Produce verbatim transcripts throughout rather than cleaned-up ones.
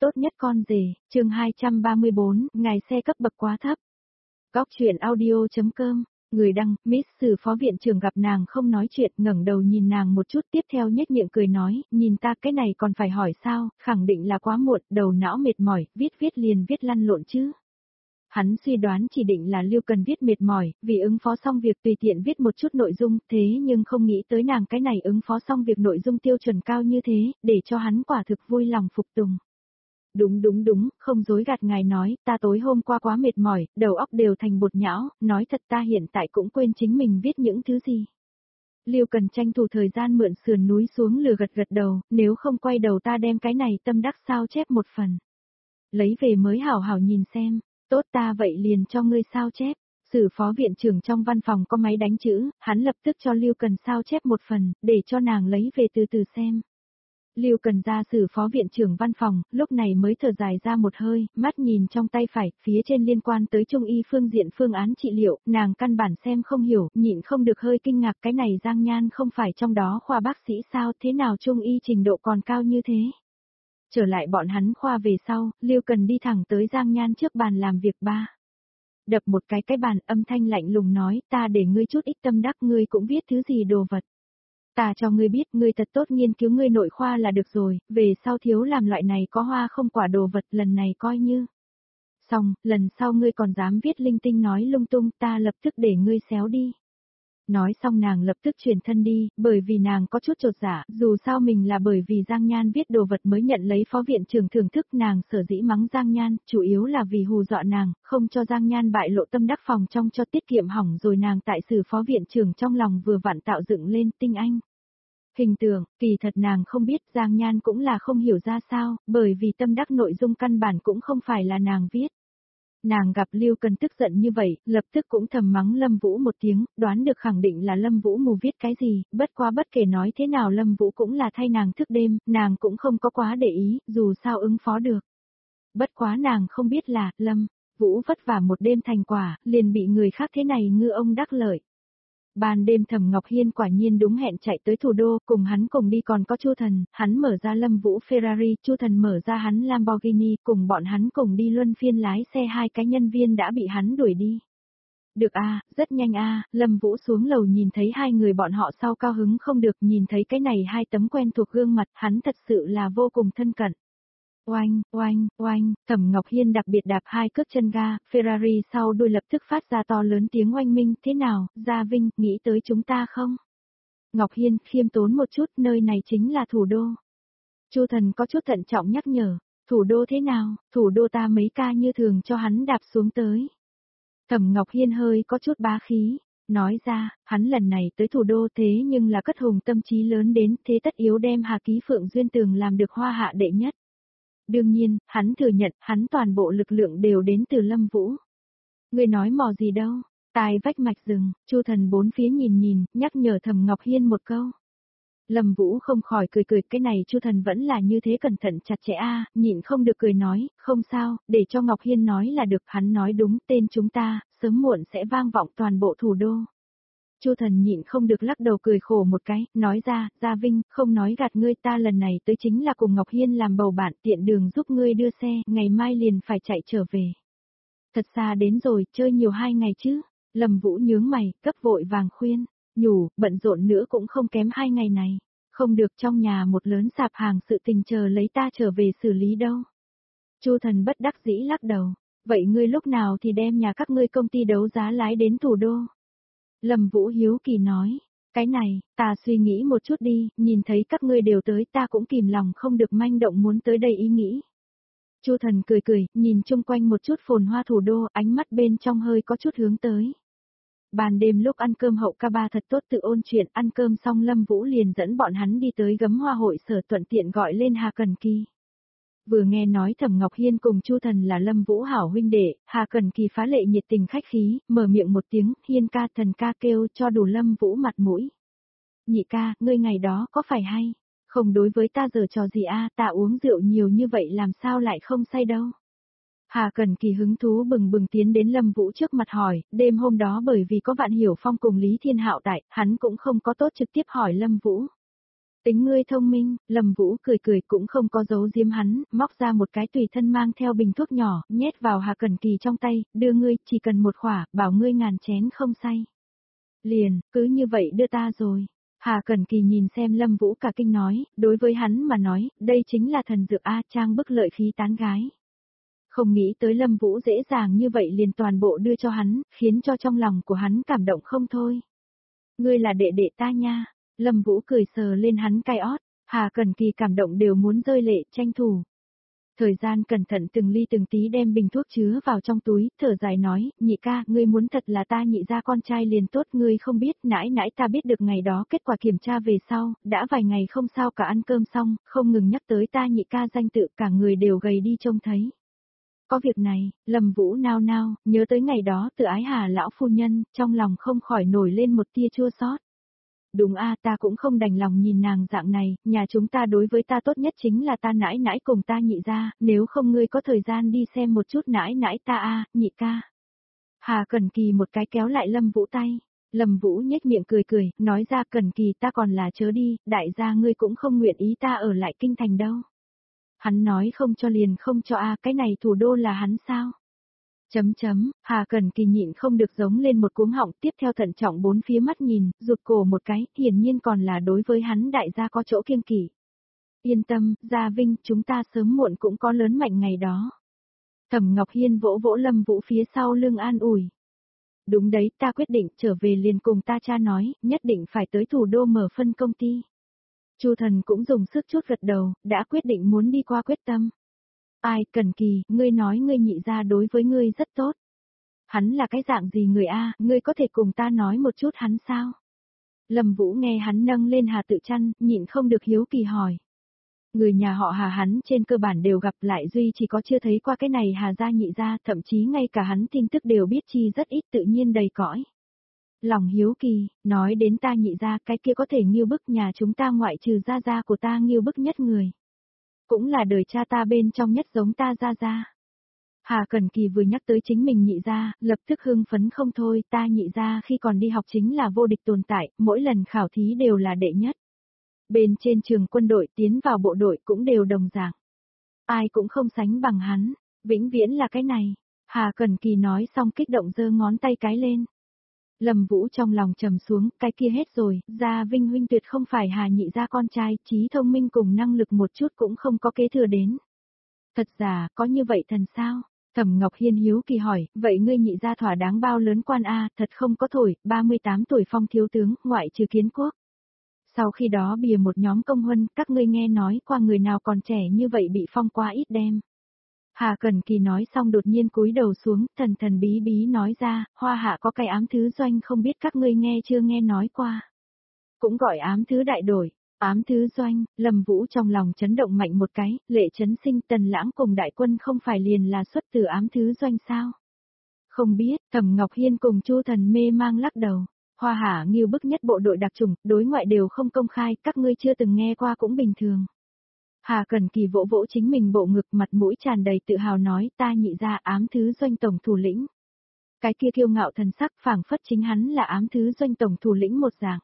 tốt nhất con rể, chương hai trăm ba mươi bốn, ngài xe cấp bậc quá thấp. Góc truyện audio.com, người đăng, Miss Sử phó viện trưởng gặp nàng không nói chuyện, ngẩng đầu nhìn nàng một chút, tiếp theo nhếch miệng cười nói, nhìn ta cái này còn phải hỏi sao, khẳng định là quá muộn, đầu não mệt mỏi, viết viết liền viết lăn lộn chứ. Hắn suy đoán chỉ định là Lưu Cần viết mệt mỏi, vì ứng phó xong việc tùy tiện viết một chút nội dung, thế nhưng không nghĩ tới nàng cái này ứng phó xong việc nội dung tiêu chuẩn cao như thế, để cho hắn quả thực vui lòng phục tùng. Đúng đúng đúng, không dối gạt ngài nói, ta tối hôm qua quá mệt mỏi, đầu óc đều thành bột nhão, nói thật ta hiện tại cũng quên chính mình viết những thứ gì. Lưu Cần tranh thủ thời gian mượn sườn núi xuống lừa gật gật đầu, nếu không quay đầu ta đem cái này tâm đắc sao chép một phần. Lấy về mới hảo hảo nhìn xem, tốt ta vậy liền cho ngươi sao chép. Sử phó viện trưởng trong văn phòng có máy đánh chữ, hắn lập tức cho Lưu Cần sao chép một phần, để cho nàng lấy về từ từ xem. Lưu Cần ra Sử phó viện trưởng văn phòng, lúc này mới thở dài ra một hơi, mắt nhìn trong tay phải, phía trên liên quan tới trung y phương diện phương án trị liệu, nàng căn bản xem không hiểu, nhịn không được hơi kinh ngạc, cái này Giang Nhan không phải trong đó khoa bác sĩ sao, thế nào trung y trình độ còn cao như thế. Trở lại bọn hắn khoa về sau, Lưu Cần đi thẳng tới Giang Nhan trước bàn làm việc ba. Đập một cái cái bàn, âm thanh lạnh lùng nói, ta để ngươi chút ít tâm đắc, ngươi cũng viết thứ gì đồ vật. Ta cho ngươi biết, ngươi thật tốt nghiên cứu ngươi nội khoa là được rồi, về sau thiếu làm loại này có hoa không quả đồ vật, lần này coi như. Xong, lần sau ngươi còn dám viết linh tinh nói lung tung, ta lập tức để ngươi xéo đi. Nói xong nàng lập tức chuyển thân đi, bởi vì nàng có chút chột dạ, dù sao mình là bởi vì Giang Nhan viết đồ vật mới nhận lấy phó viện trưởng thưởng thức, nàng sở dĩ mắng Giang Nhan, chủ yếu là vì hù dọa nàng, không cho Giang Nhan bại lộ tâm đắc phòng trong cho tiết kiệm hỏng rồi nàng tại Sử phó viện trưởng trong lòng vừa vặn tạo dựng lên tinh anh. Hình tượng, kỳ thật nàng không biết Giang Nhan cũng là không hiểu ra sao, bởi vì tâm đắc nội dung căn bản cũng không phải là nàng viết. Nàng gặp Lưu Cần tức giận như vậy, lập tức cũng thầm mắng Lâm Vũ một tiếng, đoán được khẳng định là Lâm Vũ mù viết cái gì, bất quá bất kể nói thế nào Lâm Vũ cũng là thay nàng thức đêm, nàng cũng không có quá để ý, dù sao ứng phó được. Bất quá nàng không biết là, Lâm Vũ vất vả một đêm thành quả, liền bị người khác thế này ngư ông đắc lợi. Ban đêm Thẩm Ngọc Hiên quả nhiên đúng hẹn chạy tới thủ đô, cùng hắn cùng đi còn có Chu Thần, hắn mở ra Lâm Vũ Ferrari, Chu Thần mở ra hắn Lamborghini, cùng bọn hắn cùng đi luân phiên lái xe, hai cái nhân viên đã bị hắn đuổi đi. Được a, rất nhanh a, Lâm Vũ xuống lầu nhìn thấy hai người bọn họ sau cao hứng không được, nhìn thấy cái này hai tấm quen thuộc gương mặt, hắn thật sự là vô cùng thân cận. Oanh, oanh, oanh, Thẩm Ngọc Hiên đặc biệt đạp hai cước chân ga, Ferrari sau đuôi lập tức phát ra to lớn tiếng oanh minh, thế nào, Gia Vinh, nghĩ tới chúng ta không? Ngọc Hiên, khiêm tốn một chút, nơi này chính là thủ đô. Chu Thần có chút thận trọng nhắc nhở, thủ đô thế nào, thủ đô ta mấy ca như thường cho hắn đạp xuống tới. Thẩm Ngọc Hiên hơi có chút bá khí, nói ra, hắn lần này tới thủ đô thế nhưng là cất hùng tâm trí lớn đến, thế tất yếu đem Hà Ký Phượng Duyên Tường làm được hoa hạ đệ nhất. Đương nhiên, hắn thừa nhận, hắn toàn bộ lực lượng đều đến từ Lâm Vũ. Ngươi nói mò gì đâu, tai vách mạch rừng, Chu Thần bốn phía nhìn nhìn, nhắc nhở Thẩm Ngọc Hiên một câu. Lâm Vũ không khỏi cười cười, cái này Chu Thần vẫn là như thế cẩn thận chặt chẽ a, nhịn không được cười nói, không sao, để cho Ngọc Hiên nói là được, hắn nói đúng, tên chúng ta, sớm muộn sẽ vang vọng toàn bộ thủ đô. Chu Thần nhịn không được lắc đầu cười khổ một cái, nói ra, Gia Vinh, không nói gạt ngươi, ta lần này tới chính là cùng Ngọc Hiên làm bầu bạn, tiện đường giúp ngươi đưa xe, ngày mai liền phải chạy trở về. Thật xa đến rồi, chơi nhiều hai ngày chứ. Lâm Vũ nhướng mày, cấp vội vàng khuyên, nhủ, bận rộn nữa cũng không kém hai ngày này. Không được, trong nhà một lớn sạp hàng sự tình chờ lấy ta trở về xử lý đâu. Chu Thần bất đắc dĩ lắc đầu, vậy ngươi lúc nào thì đem nhà các ngươi công ty đấu giá lái đến thủ đô? Lâm Vũ hiếu kỳ nói, cái này, ta suy nghĩ một chút đi, nhìn thấy các ngươi đều tới ta cũng kìm lòng không được manh động muốn tới đây ý nghĩ. Chu Thần cười cười, nhìn chung quanh một chút phồn hoa thủ đô, ánh mắt bên trong hơi có chút hướng tới. Ban đêm lúc ăn cơm hậu ca ba thật tốt tự ôn chuyện, ăn cơm xong Lâm Vũ liền dẫn bọn hắn đi tới gấm hoa hội sở, thuận tiện gọi lên Hà Cần Kỳ. Vừa nghe nói Thẩm Ngọc Hiên cùng Chu Thần là Lâm Vũ hảo huynh đệ, Hà Cần Kỳ phá lệ nhiệt tình khách khí, mở miệng một tiếng, Hiên ca Thần ca kêu cho đủ Lâm Vũ mặt mũi. Nhị ca, ngươi ngày đó có phải hay? Không đối với ta giờ trò gì a, ta uống rượu nhiều như vậy làm sao lại không say đâu. Hà Cần Kỳ hứng thú bừng bừng tiến đến Lâm Vũ trước mặt hỏi, đêm hôm đó bởi vì có Vạn Hiểu Phong cùng Lý Thiên Hạo tại, hắn cũng không có tốt trực tiếp hỏi Lâm Vũ. Tính ngươi thông minh, Lâm Vũ cười cười cũng không có giấu giếm hắn, móc ra một cái tùy thân mang theo bình thuốc nhỏ, nhét vào Hà Cẩn Kỳ trong tay, đưa ngươi, chỉ cần một khỏa, bảo ngươi ngàn chén không say. Liền, cứ như vậy đưa ta rồi. Hà Cẩn Kỳ nhìn xem Lâm Vũ cả kinh nói, đối với hắn mà nói, đây chính là thần dược A Trang bức lợi khí tán gái. Không nghĩ tới Lâm Vũ dễ dàng như vậy liền toàn bộ đưa cho hắn, khiến cho trong lòng của hắn cảm động không thôi. Ngươi là đệ đệ ta nha. Lâm Vũ cười sờ lên hắn cai ót, Hà Cẩn Kỳ cảm động đều muốn rơi lệ, tranh thủ. Thời gian cẩn thận từng ly từng tí đem bình thuốc chứa vào trong túi, thở dài nói, nhị ca, ngươi muốn thật là ta nhị ra con trai liền tốt, ngươi không biết, nãy nãy ta biết được ngày đó kết quả kiểm tra về sau, đã vài ngày không sao cả ăn cơm xong, không ngừng nhắc tới ta nhị ca danh tự, cả người đều gầy đi trông thấy. Có việc này, Lâm Vũ nao nao, nhớ tới ngày đó từ ái Hà lão phu nhân, trong lòng không khỏi nổi lên một tia chua xót. Đúng a, ta cũng không đành lòng nhìn nàng dạng này, nhà chúng ta đối với ta tốt nhất chính là ta nãi nãi cùng ta nhị ra, nếu không ngươi có thời gian đi xem một chút nãi nãi ta a, nhị ca. Hà Cẩn Kỳ một cái kéo lại Lâm Vũ tay, Lâm Vũ nhếch miệng cười cười, nói ra Cẩn Kỳ ta còn là chớ đi, đại gia ngươi cũng không nguyện ý ta ở lại kinh thành đâu. Hắn nói không cho liền không cho a, cái này thủ đô là hắn sao? Chấm chấm, Hà Cẩn Kỳ nhịn không được giống lên một cuống họng, tiếp theo thận trọng bốn phía mắt nhìn, rụt cổ một cái, hiển nhiên còn là đối với hắn đại gia có chỗ kiêng kỵ. Yên tâm, Gia Vinh, chúng ta sớm muộn cũng có lớn mạnh ngày đó. Thẩm Ngọc Hiên vỗ vỗ Lâm Vũ phía sau lưng an ủi. Đúng đấy, ta quyết định trở về liền cùng ta cha nói, nhất định phải tới thủ đô mở phân công ty. Chu Thần cũng dùng sức chút gật đầu, đã quyết định muốn đi qua quyết tâm. Ai, Cẩn Kỳ, ngươi nói ngươi nhị ra đối với ngươi rất tốt. Hắn là cái dạng gì người a, ngươi có thể cùng ta nói một chút hắn sao? Lâm Vũ nghe hắn nâng lên Hà Tự Chăn, nhịn không được hiếu kỳ hỏi. Người nhà họ Hà hắn trên cơ bản đều gặp lại duy chỉ có chưa thấy qua cái này Hà gia nhị gia, thậm chí ngay cả hắn tin tức đều biết chi rất ít tự nhiên đầy cõi. Lòng hiếu kỳ, nói đến ta nhị gia cái kia có thể nghiêu bức nhà chúng ta ngoại trừ gia gia của ta nghiêu bức nhất người. Cũng là đời cha ta bên trong nhất giống ta gia gia. Hà Cẩn Kỳ vừa nhắc tới chính mình nhị gia, lập tức hưng phấn không thôi, ta nhị gia khi còn đi học chính là vô địch tồn tại, mỗi lần khảo thí đều là đệ nhất. Bên trên trường quân đội tiến vào bộ đội cũng đều đồng dạng. Ai cũng không sánh bằng hắn, vĩnh viễn là cái này. Hà Cẩn Kỳ nói xong kích động giơ ngón tay cái lên. Lâm Vũ trong lòng trầm xuống, cái kia hết rồi, Gia Vinh huynh tuyệt không phải Hà nhị gia con trai, trí thông minh cùng năng lực một chút cũng không có kế thừa đến. Thật giả, có như vậy thần sao? Thẩm Ngọc Hiên hiếu kỳ hỏi, vậy ngươi nhị gia thỏa đáng bao lớn quan a, thật không có thổi, ba mươi tám tuổi phong thiếu tướng, ngoại trừ Kiến Quốc. Sau khi đó bìa một nhóm công huân, các ngươi nghe nói qua người nào còn trẻ như vậy bị phong quá ít đem. Hà Cẩn Kỳ nói xong đột nhiên cúi đầu xuống, thần thần bí bí nói ra, Hoa Hạ có cái ám thứ doanh không biết các ngươi nghe chưa nghe nói qua. Cũng gọi ám thứ đại đổi, ám thứ doanh, Lâm Vũ trong lòng chấn động mạnh một cái, Lệ Chấn Sinh Tần Lãng cùng đại quân không phải liền là xuất từ ám thứ doanh sao? Không biết, Thẩm Ngọc Hiên cùng Chu Thần mê mang lắc đầu. Hoa Hạ nghiêu bức nhất bộ đội đặc chủng, đối ngoại đều không công khai, các ngươi chưa từng nghe qua cũng bình thường. Hà Cẩn Kỳ vỗ vỗ chính mình bộ ngực, mặt mũi tràn đầy tự hào nói, ta nhị ra ám thứ doanh tổng thủ lĩnh. Cái kia kiêu ngạo thần sắc phảng phất chính hắn là ám thứ doanh tổng thủ lĩnh một dạng.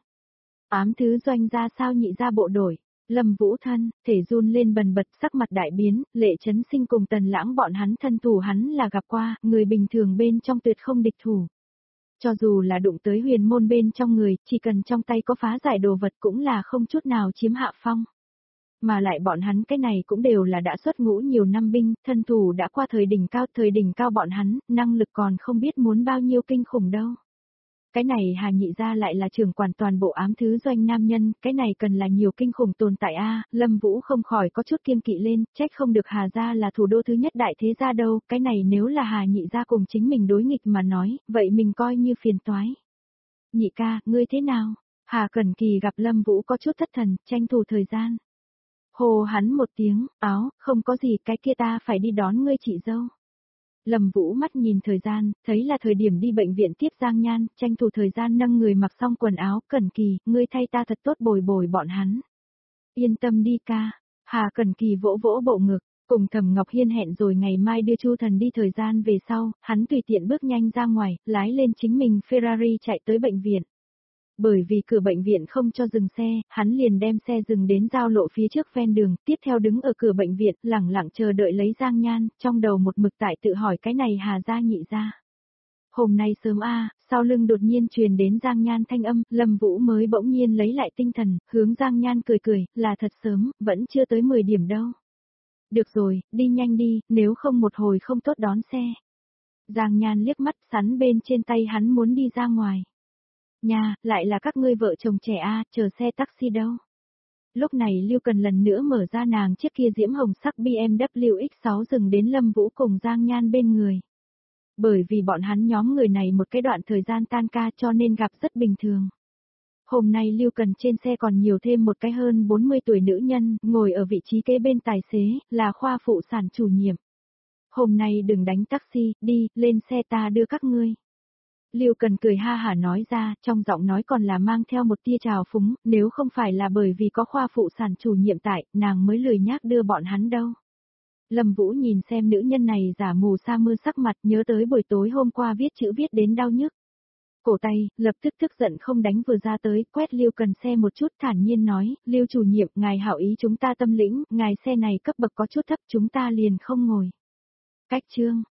Ám thứ doanh ra sao nhị ra bộ đội, Lâm Vũ thân, thể run lên bần bật sắc mặt đại biến, Lệ Chấn Sinh cùng Tần Lãng bọn hắn thân thủ hắn là gặp qua, người bình thường bên trong tuyệt không địch thủ. Cho dù là đụng tới huyền môn bên trong người, chỉ cần trong tay có phá giải đồ vật cũng là không chút nào chiếm hạ phong. Mà lại bọn hắn cái này cũng đều là đã xuất ngũ nhiều năm binh, thân thủ đã qua thời đỉnh cao, thời đỉnh cao bọn hắn, năng lực còn không biết muốn bao nhiêu kinh khủng đâu. Cái này Hà nhị gia lại là trưởng quản toàn bộ ám thứ doanh nam nhân, cái này cần là nhiều kinh khủng tồn tại a. Lâm Vũ không khỏi có chút kiêng kỵ lên, trách không được Hà gia là thủ đô thứ nhất đại thế gia đâu, cái này nếu là Hà nhị gia cùng chính mình đối nghịch mà nói, vậy mình coi như phiền toái. Nhị ca, ngươi thế nào? Hà Cẩn Kỳ gặp Lâm Vũ có chút thất thần, tranh thủ thời gian. Hồ hắn một tiếng, áo, không có gì, cái kia ta phải đi đón ngươi chị dâu. Lâm Vũ mắt nhìn thời gian, thấy là thời điểm đi bệnh viện tiếp Giang Nhan, tranh thủ thời gian nâng người mặc xong quần áo, Cẩn Kỳ, ngươi thay ta thật tốt bồi bồi bọn hắn. Yên tâm đi ca, Hà Cẩn Kỳ vỗ vỗ bộ ngực, cùng Thẩm Ngọc Hiên hẹn rồi ngày mai đưa Chu Thần đi thời gian về sau, hắn tùy tiện bước nhanh ra ngoài, lái lên chính mình Ferrari chạy tới bệnh viện. Bởi vì cửa bệnh viện không cho dừng xe, hắn liền đem xe dừng đến giao lộ phía trước ven đường, tiếp theo đứng ở cửa bệnh viện, lẳng lặng chờ đợi lấy Giang Nhan, trong đầu một mực tại tự hỏi cái này Hà gia nhị gia. Hôm nay sớm a, sau lưng đột nhiên truyền đến Giang Nhan thanh âm, Lâm Vũ mới bỗng nhiên lấy lại tinh thần, hướng Giang Nhan cười cười, là thật sớm, vẫn chưa tới mười điểm đâu. Được rồi, đi nhanh đi, nếu không một hồi không tốt đón xe. Giang Nhan liếc mắt sắn bên trên tay hắn muốn đi ra ngoài. Nhà, lại là các ngươi vợ chồng trẻ a, chờ xe taxi đâu. Lúc này Lưu Cần lần nữa mở ra nàng chiếc kia diễm hồng sắc B M W X sáu dừng đến Lâm Vũ cùng Giang Nhan bên người. Bởi vì bọn hắn nhóm người này một cái đoạn thời gian tan ca cho nên gặp rất bình thường. Hôm nay Lưu Cần trên xe còn nhiều thêm một cái hơn bốn mươi tuổi nữ nhân, ngồi ở vị trí kế bên tài xế, là khoa phụ sản chủ nhiệm. Hôm nay đừng đánh taxi, đi, lên xe ta đưa các ngươi. Lưu Cần cười ha hả nói ra, trong giọng nói còn là mang theo một tia trào phúng, nếu không phải là bởi vì có khoa phụ sản chủ nhiệm tại, nàng mới lười nhác đưa bọn hắn đâu. Lâm Vũ nhìn xem nữ nhân này giả mù sa mưa sắc mặt, nhớ tới buổi tối hôm qua viết chữ viết đến đau nhức. Cổ tay, lập tức tức giận không đánh vừa ra tới, quét Lưu Cần xe một chút thản nhiên nói, Lưu chủ nhiệm, ngài hảo ý chúng ta tâm lĩnh, ngài xe này cấp bậc có chút thấp chúng ta liền không ngồi. Cách chương,